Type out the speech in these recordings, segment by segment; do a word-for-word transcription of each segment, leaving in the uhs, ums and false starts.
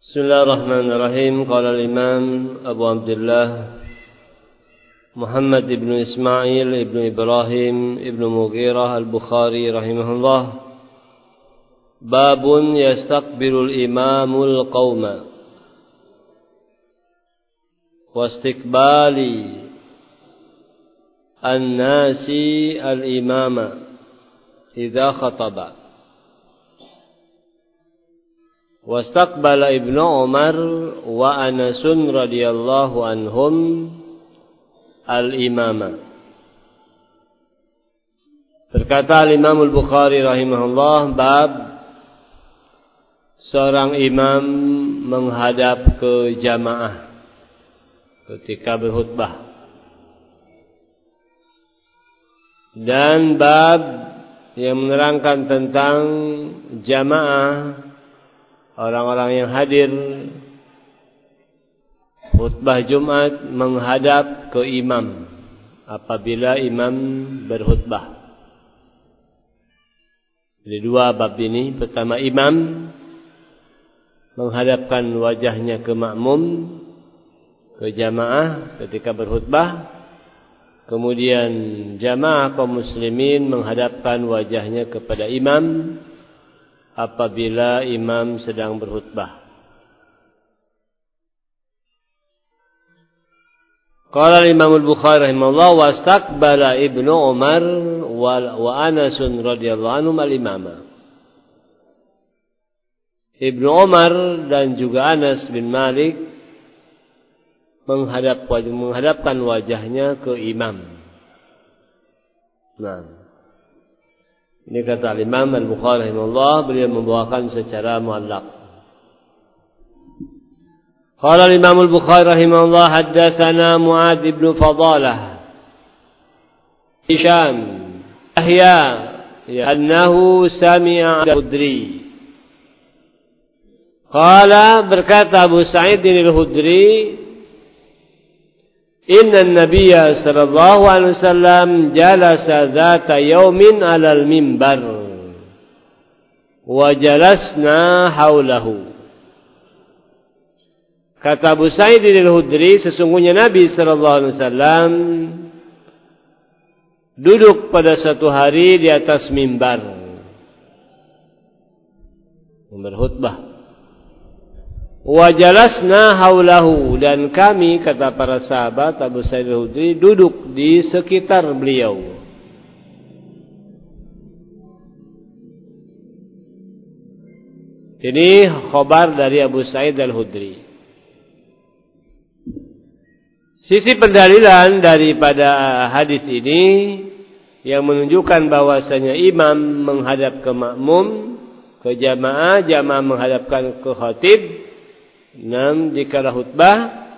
Bismillahirrahmanirrahim. Qala al-Imam Abu Abdullah Muhammad ibn Ismail ibn Ibrahim ibn Mughirah al-Bukhari rahimahullah. Babun yastaqbilul imamul qawma wastiqbali an-nasi al-imama idza khataba. Wastaqbala Ibnu Umar wa Anasun radhiyallahu anhum al-imama. Berkata Imam Al-Bukhari rahimahullah, bab seorang imam menghadap ke jamaah ketika berkhutbah. Dan bab yang menerangkan tentang jamaah, orang-orang yang hadir khutbah Jumat menghadap ke imam apabila imam berkhutbah. Jadi dua bab ini. Pertama, imam menghadapkan wajahnya ke makmum, ke jamaah ketika berkhutbah. Kemudian jamaah kaum muslimin menghadapkan wajahnya kepada imam apabila imam sedang berkhutbah. Qala Imam Al-Bukhari rahimahullah, wastaqbala Ibnu Umar wa Anas radhiyallahu anhum al-imama. Ibnu Umar dan juga Anas bin Malik menghadap menghadapkan wajahnya ke imam. Nah, ini kata Imam Al-Bukhari rahimahullah, beliau membawakan secara muallaq. Qala Imam Al-Bukhari rahimahullah, haddatsana Mu'adz ibn Fadalah Hisham Yahya annahu sami'a al-Khudri. Qala, berkata Abu Sa'id al-Khudri, Inna an-nabiyya sallallahu alaihi wasallam jalasa dhata yawmin 'alal mimbar wa jalasna haulahu. Kata Abu Sa'id al-Khudri, sesungguhnya Nabi sallallahu alaihi wasallam duduk pada satu hari di atas mimbar berkhutbah. Wa jalasna haulahu, dan kami, kata para sahabat Abu Sa'id al-Khudri, duduk di sekitar beliau. Ini khabar dari Abu Sa'id al-Khudri. Sisi pendalilan daripada hadis ini yang menunjukkan bahwasanya imam menghadap ke makmum, ke jamaah, jamaah menghadapkan ke khatib. Nam dikala khutbah.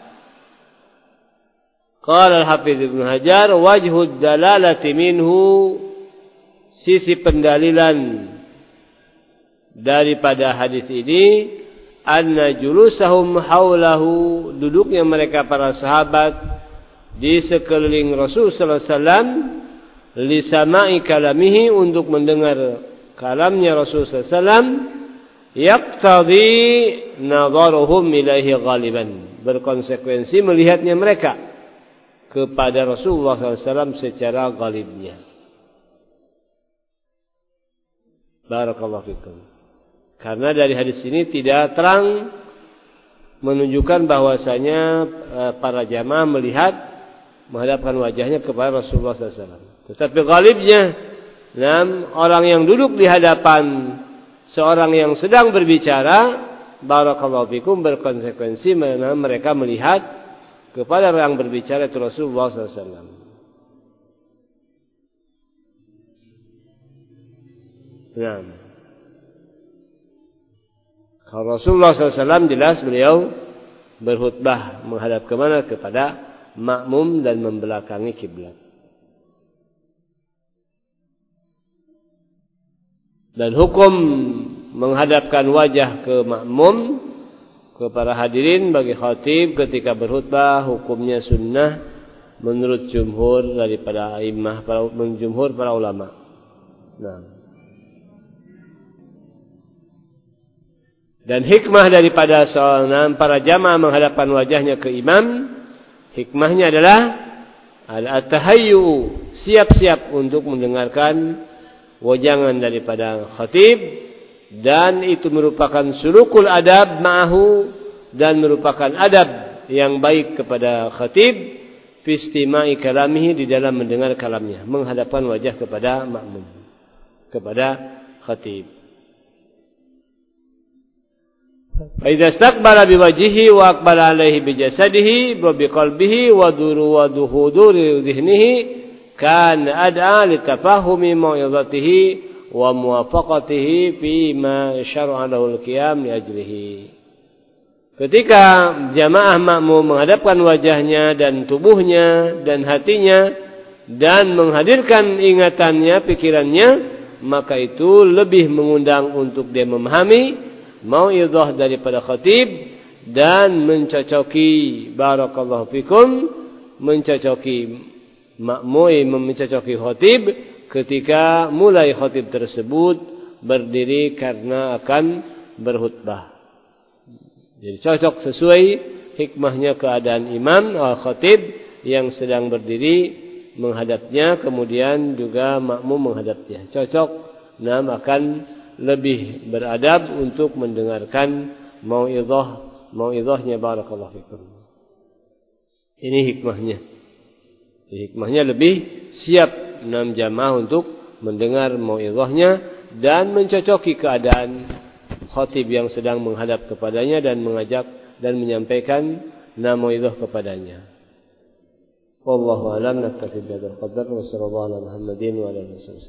Qala al-Hafiz Ibnu Hajar, wajhud dalalati minhu, sisi pendalilan daripada hadis ini, anna julusahum haulahu, duduknya mereka para sahabat di sekeliling Rasul sallallahu alaihi wasallam, li sama'i kalamihi, untuk mendengar kalamnya Rasul sallallahu alaihi wasallam, yaqtadi nadharuhum ilaihi ghaliban, berkonsekuensi melihatnya mereka kepada Rasulullah sallallahu alaihi wasallam secara ghalibnya. Barakallahu fikum. Karena dari hadis ini tidak terang menunjukkan bahwasanya para jamaah melihat menghadapkan wajahnya kepada Rasulullah sallallahu alaihi wasallam. Tetapi ghalibnya, nam, orang yang duduk di hadapan seorang yang sedang berbicara, barakallahu fikum, berkonsekuensi mereka melihat kepada orang yang berbicara itu Rasulullah sallallahu alaihi wasallam. Nah, kalau Rasulullah sallallahu alaihi wasallam jelas beliau berkhutbah menghadap kemana? Kepada makmum dan membelakangi kiblat. Dan hukum menghadapkan wajah ke makmum, ke para hadirin bagi khatib ketika berkhutbah, hukumnya sunnah menurut jumhur daripada a'immah, para jumhur para ulama. Nah, Dan hikmah daripada seorang para jamaah menghadapkan wajahnya ke imam, hikmahnya adalah al-tahayyu, siap-siap untuk mendengarkan wajangan daripada khatib, dan itu merupakan sulukul adab ma'ahu, dan merupakan adab yang baik kepada khatib fi istima'i kalamihi, di dalam mendengar kalamnya, menghadapkan wajah kepada makmum, kepada khatib. Fa idza istaqbala biwajhihi wa aqbala alaihi bijasadihi wa biqalbihi wa duru wa duhuduri dhihnihi kan ad'a litafahumi mau'izatihi wa muwafaqatihi fi ma syar'a lahu al-qiyam li ajlihi. Ketika jamaah makmum menghadapkan wajahnya dan tubuhnya dan hatinya dan menghadirkan ingatannya, pikirannya, maka itu lebih mengundang untuk dia memahami mau'izah daripada khatib dan mencocoki, barakallahu fikum, mencocoki makmum, mencocoki khatib ketika mulai khatib tersebut berdiri karena akan berkhutbah. Jadi cocok sesuai hikmahnya keadaan imam atau khatib yang sedang berdiri menghadapnya, kemudian juga makmum menghadapnya. Cocok, nah akan lebih beradab untuk mendengarkan mau'izah, mau'izahnya, barakallahu fikum. Ini hikmahnya. Hikmahnya lebih siap enam jamaah untuk mendengar mau'izahnya dan mencocoki keadaan khatib yang sedang menghadap kepadanya dan mengajak dan menyampaikan mau'izah kepadanya. Wallahu a'lam. Naktafi bihadzal qadar wa sallallahu ala Muhammadin wa ala alihi wasallam.